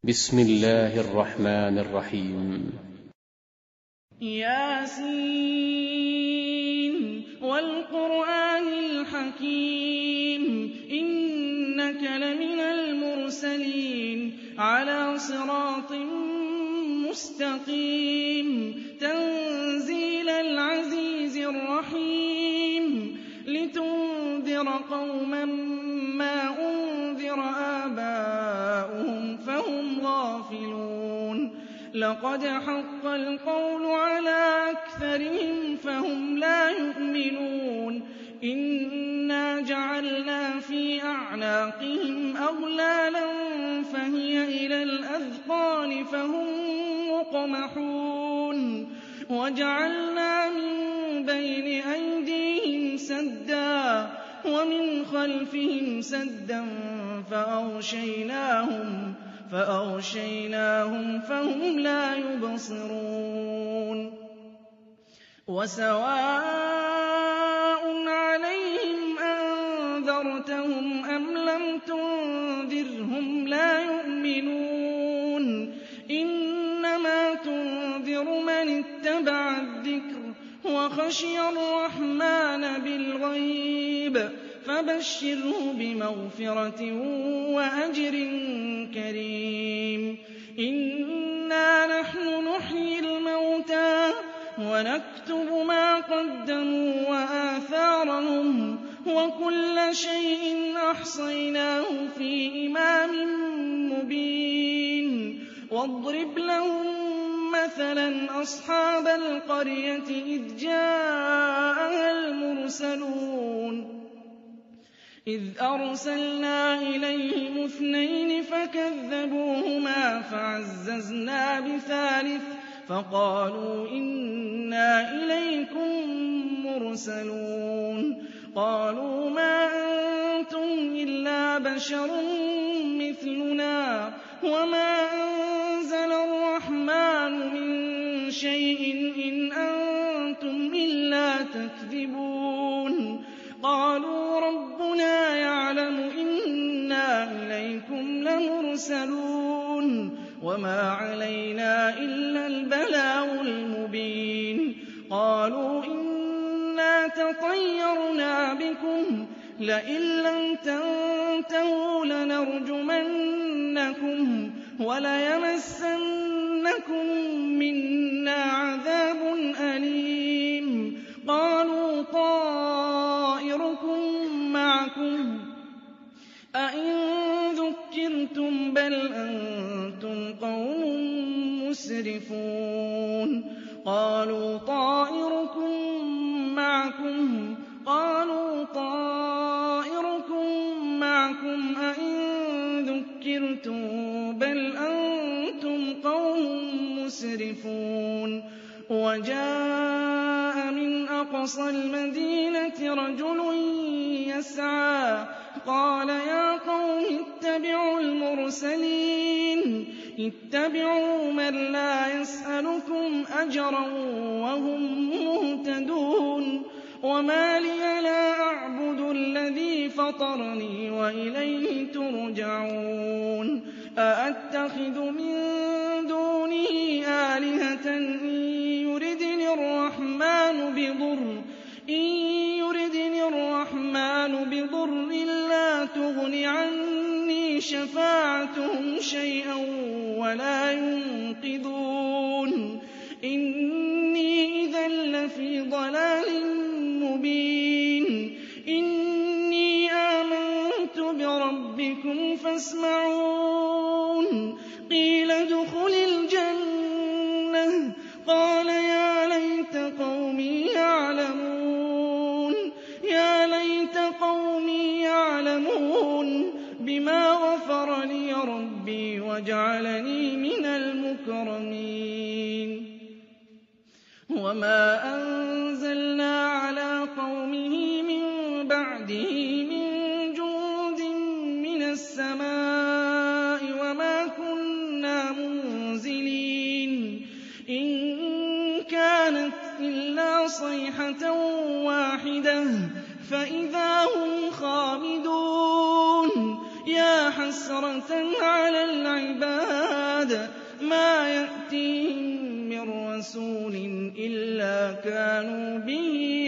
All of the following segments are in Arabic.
بسم الله الرحمن الرحيم. ياسين والقرآن الحكيم إنك لمن المرسلين على صراط مستقيم تنزيل العزيز الرحيم لتنذر قوما ما أنذر آباؤهم فهم غافلون لقد حق القول على أكثرهم فهم لا يؤمنون إنا جعلنا في أعناقهم أغلالا فهي إلى الأذقان فهم مقمحون وجعلنا من بين أيديهم سدا ومن خلفهم سدا فأغشيناهم فهم لا يبصرون وسواء عليهم أنذرتهم أم لم تنذرهم لا يؤمنون إنما تنذر من اتبع الذكر وخشي الرحمن بالغيب فبشره بمغفرة وأجر كريم إنا نحن نحيي الموتى ونكتب ما قدموا وآثارهم وكل شيء أحصيناه في إمام مبين واضرب لهم مثلا أصحاب القرية إذ جاءها المرسلون إذ أرسلنا إليهم 2 فكذبوهما فعززنا بثالث فقالوا إنا إليكم مرسلون قالوا ما أنتم إلا بشر مثلنا وما أنزل الرحمن من شيء إن أنتم إلا تكذبون قالوا ربنا يعلم إنا إليكم لمرسلون وما علينا إلا البلاغ المبين قالوا إنا تطيرنا بكم لئن لم تنتهوا لنرجمنكم وليمسنكم منا عذاب أليم قالوا طائركم معكم أئن ذكرتم بل أنتم قوم مسرفون قالوا طائركم معكم أئن ذكرتم بل أنتم قوم مسرفون وجاء من أقصى المدينة رجل يسعى قال يا قوم اتبعوا المرسلين اتبعوا من لا يسألكم أجرا وهم مهتدون وما لي لا أعبد الذي فطرني وإليه ترجعون أأتخذ من دونه آلهة إن يردني الرحمن بضر لا تغن عني شفاعتهم شيئا ولا ينقذون إني إذا لفي ضلال مبين إني آمنت بربكم فاسمعون قيل ادخل الجنة قال يا ليت قومي يعلمون بما غفر لي ربي وجعلني من المكرمين وما أنزلنا على قومه من بعده من جند من السماء وما كنا منزلين إن كانت إلا صيحة واحدة فإذا هم خامدون يا حسرة على العباد مَا يَأْتِيهِم مِّن رَّسُولٍ إِلَّا كَانُوا بِهِ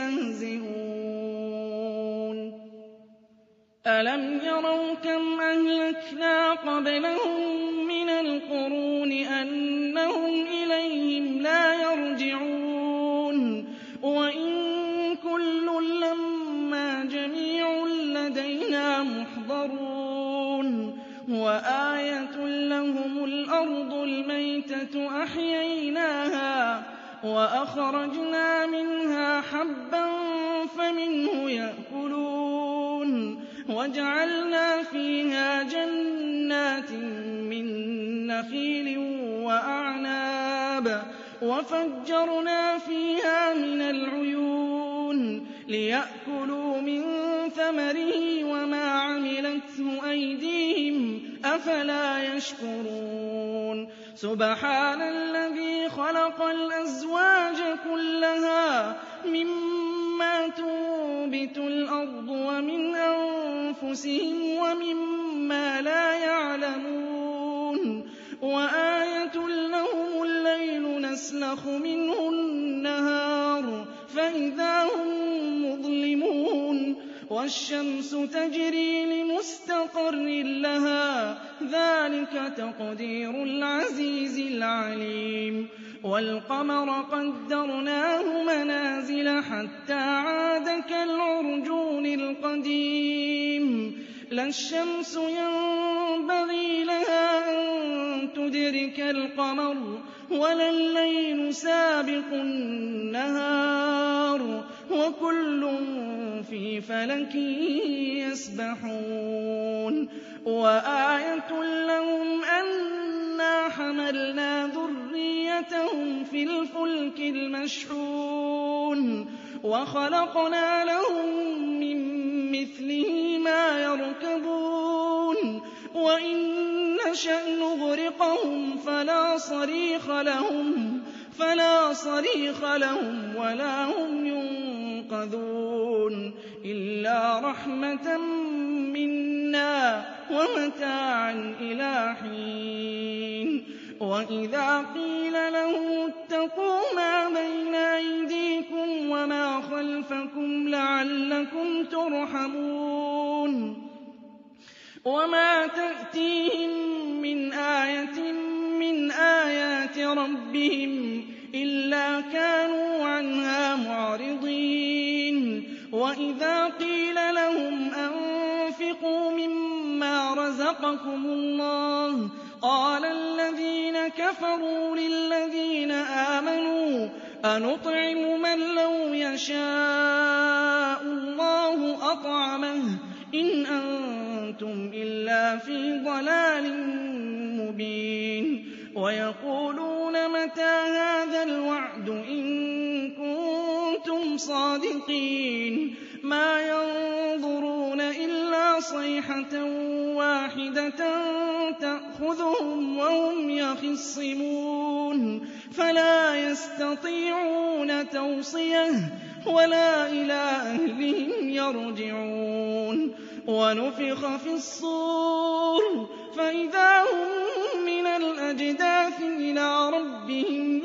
يَسْتَهْزِئُونَ أَلَمْ يَرَوْا كَمْ أَهْلَكْنَا قَبْلَهُم مِّنَ الْقُرُونِ أَنَّهُمْ إِلَيْهِمْ لَا يَرْجِعُونَ وَإِن كُلٌّ لَّمَّا جَمِيعٌ لَّدَيْنَا مُحْضَرُونَ وَآيَةٌ لَّهُمُ الْأَرْضُ الْمَيْتَةُ أَحْيَيْنَاهَا وَأَخْرَجْنَا مِنْهَا حَبًّا فَمِنْهُ يَأْكُلُونَ وَجَعَلْنَا فِيهَا جَنَّاتٍ مِّن نَّخِيلٍ وَأَعْنَابٍ وَفَجَّرْنَا فِيهَا مِنَ الْعُيُونِ لِيَأْكُلُوا مِن ثَمَرِهِ وَمَا عَمِلَتْهُ أَيْدِيهِمْ ۖ أَفَلَا يَشْكُرُونَ سُبْحَانَ الَّذِي خَلَقَ الْأَزْوَاجَ كُلَّهَا مِمَّا تُنبِتُ الْأَرْضُ وَمِنْ أَنفُسِهِمْ وَمِمَّا لَا يَعْلَمُونَ وَآيَةٌ لَّهُمُ اللَّيْلُ نَسْلَخُ مِنْهُ النَّهَارَ فَإِذَا هُم مُّظْلِمُونَ وَالشَّمْسُ تَجْرِي لِمُسْتَقَرٍّ لَّهَا ۚ ذَٰلِكَ تَقْدِيرُ الْعَزِيزِ الْعَلِيمِ وَالْقَمَرَ قَدَّرْنَاهُ مَنَازِلَ حَتَّىٰ عَادَ كَالْعُرْجُونِ الْقَدِيمِ لَا الشَّمْسُ يَنبَغِي لَهَا أَن تُدْرِكَ الْقَمَرَ وَلَا اللَّيْلُ سَابِقُ النَّهَارِ وَكُلٌّ فِي فَلَكٍ يَسْبَحُونَ وَآيَةٌ لَّهُمْ أَنَّا حَمَلْنَا ذُرِّيَّتَهُمْ فِي الْفُلْكِ الْمَشْحُونِ وَخَلَقْنَا لَهُم مِّن مِّثْلِهِ مَا يَرْكَبُونَ وَإِن نَّشَأْ نُغْرِقْهُمْ فَلَا صَرِيخَ لَهُمْ وَلَا هُمْ يُنقَذُونَ إِلَّا رَحْمَةً مِّنَّا وَمَتَاعًا إِلَىٰ حِينٍ وَإِذَا قِيلَ لَهُمُ اتَّقُوا مَا بَيْنَ أَيْدِيكُمْ وَمَا خَلْفَكُمْ لَعَلَّكُمْ تُرْحَمُونَ وَمَا تَأْتِيهِم مِّنْ آيَةٍ مِّنْ آيَاتِ رَبِّهِمْ إِلَّا كَانُوا عَنْهَا مُعْرِضِينَ وَإِذَا قِيلَ لَهُمْ أَنفِقُوا مِمَّا رَزَقَكُمُ اللَّهُ قَالَ الَّذِينَ كَفَرُوا لِلَّذِينَ آمَنُوا أَنُطْعِمُ مَن لَّوْ يَشَاءُ اللَّهُ أَطْعَمَهُ إِنْ أَنتُمْ إِلَّا فِي ضَلَالٍ مُّبِينٍ وَيَقُولُونَ مَتَىٰ هَٰذَا الْوَعْدُ إِن كُنتُمْ صَادِقِينَ مَا يَنظُرُونَ إِلَّا صَيْحَةً وَاحِدَةً تَأْخُذُهُمْ وَهُمْ يَخِصِّمُونَ فَلَا يَسْتَطِيعُونَ تَوْصِيَةً وَلَا إِلَىٰ أَهْلِهِمْ يَرْجِعُونَ وَنُفِخَ فِي الصُّورِ فَإِذَا هُم مِّنَ الْأَجْدَاثِ إِلَىٰ رَبِّهِمْ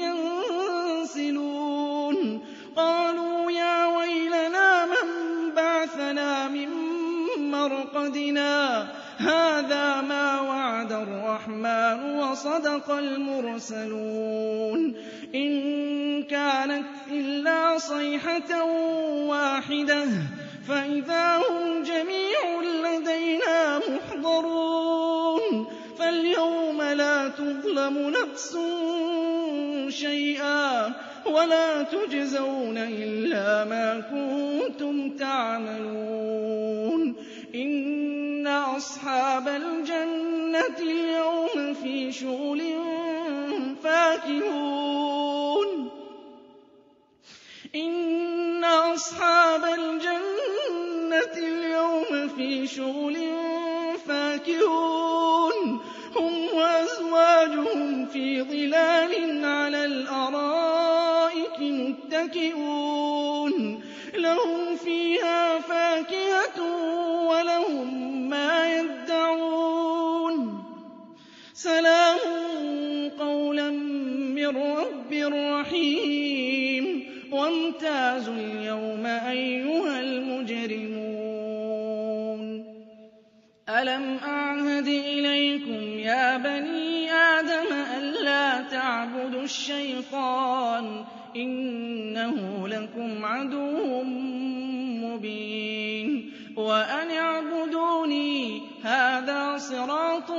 يَنسِلُونَ قَالُوا يَا وَيْلَنَا مَن بَعَثَنَا مِن مَّرْقَدِنَا هَٰذَا مَا وَعَدَ الرَّحْمَٰنُ وَصَدَقَ الْمُرْسَلُونَ إِن كَانَتْ إِلَّا صَيْحَةً وَاحِدَةً فَإِذَا هُمْ جَمِيعٌ لَّدَيْنَا مُحْضَرُونَ فَالْيَوْمَ لَا تُظْلَمُ نَفْسٌ شَيْئًا وَلَا تُجْزَوْنَ إِلَّا مَا كُنتُمْ تَعْمَلُونَ إِنَّ أَصْحَابَ الْجَنَّةِ الْيَوْمَ فِي شُغُلٍ فَاكِهُونَ إِنَّ أَصْحَابَ الْجَنَّةِ الْيَوْمَ فِي شُغُلٍ فَاكِهُونَ هُمْ وَأَزْوَاجُهُمْ فِي ظِلَالٍ عَلَى الْأَرَائِكِ مُتَّكِئُونَ لَهُمْ فِيهَا فَاكِهَةٌ وَلَهُم مَّا يَدَّعُونَ سَلَامٌ مِّن رَّبٍّ رَّحِيمٍ وَامْتَازُوا الْيَوْمَ أَيُّهَا الْمُجْرِمُونَ أَلَمْ أَعْهَدْ إِلَيْكُمْ يَا بَنِي آدَمَ أَلَّا تَعْبُدُوا الشَّيْطَانَ إِنَّهُ لَكُمْ عَدُوٌّ مُّبِينٌ وَأَنِ اعْبُدُونِي هَٰذَا صِرَاطٌ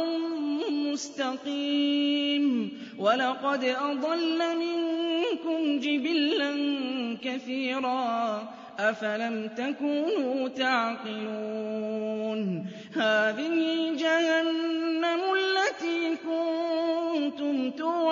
مُّسْتَقِيمٌ وَلَقَدْ أَضَلَّ مِنكُمْ جِبِلًّا كَثِيرًا أَفَلَمْ تَكُونُوا تَعْقِلُونَ هَٰذِهِ جَهَنَّمُ الَّتِي كُنتُمْ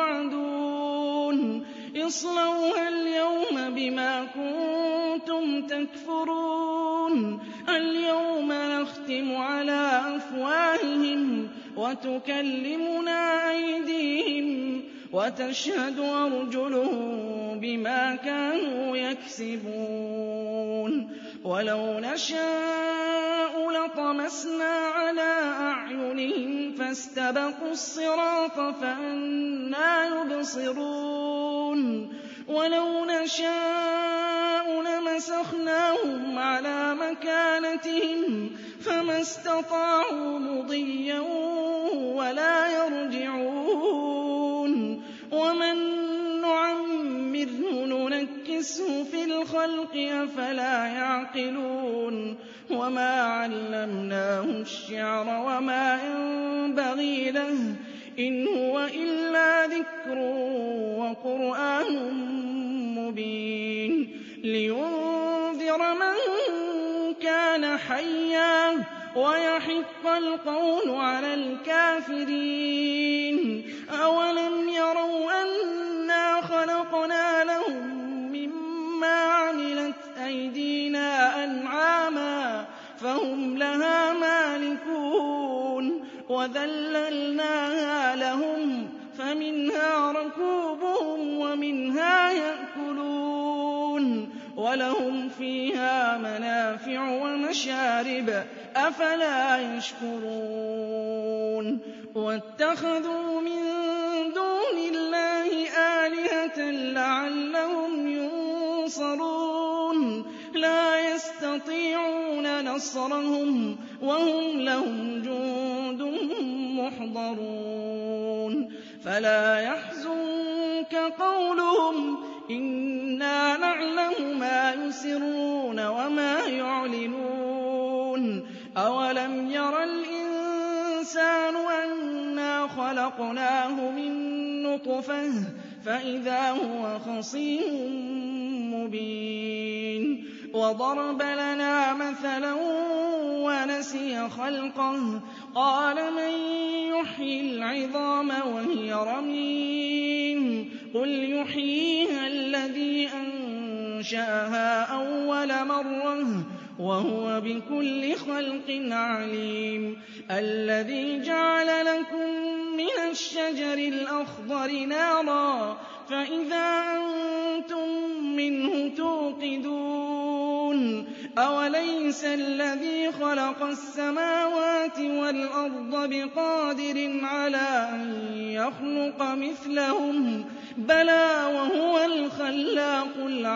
تُوعَدُونَ اصْلَوْهَا الْيَوْمَ بِمَا كُنتُمْ تَكْفُرُونَ الْيَوْمَ نَخْتِمُ عَلَىٰ أَفْوَاهِهِمْ وَتُكَلِّمُنَا أَيْدِيهِمْ وَتَشْهَدُ أَرْجُلُهُم بِمَا كَانُوا يَكْسِبُونَ وَلَوْ نَشَاءُ لَطَمَسْنَا عَلَىٰ أَعْيُنِهِمْ فَاسْتَبَقُوا الصِّرَاطَ فَأَنَّىٰ يُبْصِرُونَ وَلَوْ نَشَاءُ لَمَسَخْنَاهُمْ عَلَىٰ مَكَانَتِهِمْ فَمَا اسْتَطَاعُوا مُضِيًّا وَلَا يَرْجِعُونَ وَمَن نُّعَمِّرْهُ نُنَكِّسْهُ فِي الْخَلْقِ ۖ أَفَلَا يَعْقِلُونَ وَمَا عَلَّمْنَاهُ الشِّعْرَ وَمَا يَنبَغِي لَهُ ۚ إِنْ هُوَ إِلَّا ذِكْرٌ وَقُرْآنٌ مُّبِينٌ لِّيُنذِرَ مَن كَانَ حَيًّا وَيَحِقَّ الْقَوْلُ عَلَى الْكَافِرِينَ أَوَلَمْ يَرَوْا أَنَّا خَلَقْنَا لَهُم مِّمَّا عَمِلَتْ أَيْدِينَا أَنْعَامًا فَهُمْ لَهَا مَالِكُونَ وَذَلَّلْنَاهَا لَهُمْ فَمِنْهَا رَكُوبُهُمْ وَمِنْهَا يَأْكُلُونَ وَلَهُمْ فِيهَا مَنَافِعُ وَمَشَارِبُ ۖ أَفَلَا يَشْكُرُونَ وَاتَّخَذُوا مِن دُونِ اللَّهِ آلِهَةً لَّعَلَّهُمْ يُنصَرُونَ لَا يَسْتَطِيعُونَ نَصْرَهُمْ وَهُمْ لَهُمْ جُندٌ مُّحْضَرُونَ فَلَا يَحْزُنكَ قَوْلُهُمْ إِنَّا نَعْلَمُ مَا يُسِرُّونَ وَمَا يُعْلِنُونَ أَوَلَمْ يَرَ الْإِنسَانُ أَنَّا خَلَقْنَاهُ مِن نُّطْفَةٍ فَإِذَا هُوَ خَصِيمٌ مُّبِينٌ وَضَرَبَ لَنَا مَثَلًا وَنَسِيَ خَلْقَهُ قَالَ مَن يُحْيِي الْعِظَامَ وَهِيَ رَمِيمٌ قُلْ يُحْيِيهَا الَّذِي أَنشَأَهَا أَوَّلَ مَرَّةٍ وَهُوَ بِكُلِّ خَلْقٍ عَلِيمٌ الَّذِي جَعَلَ لَكُم مِّنَ الشَّجَرِ الْأَخْضَرِ نَارًا فَإِذَا أَنتُم مِّنْهُ تُوقِدُونَ أَوَلَيْسَ الَّذِي خَلَقَ السَّمَاوَاتِ وَالْأَرْضَ بِقَادِرٍ عَلَىٰ أَن يَخْلُقَ مِثْلَهُم ۚ بَلَىٰ وَهُوَ الْخَلَّاقُ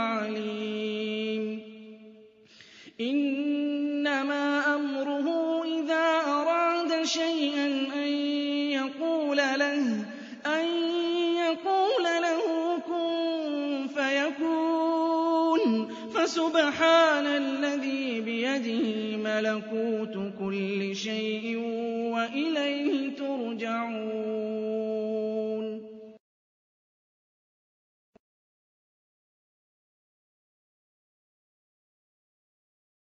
الْعَلِيمُ إِنَّمَا أَمْرُهُ إِذَا أَرَادَ شَيْئًا أَن يَقُولَ لَهُ كُن فَيَكُونُ فَسُبْحَانَ الَّذِي بِيَدِهِ مَلَكُوتُ كُلِّ شَيْءٍ وَإِلَيْهِ تُرْجَعُونَ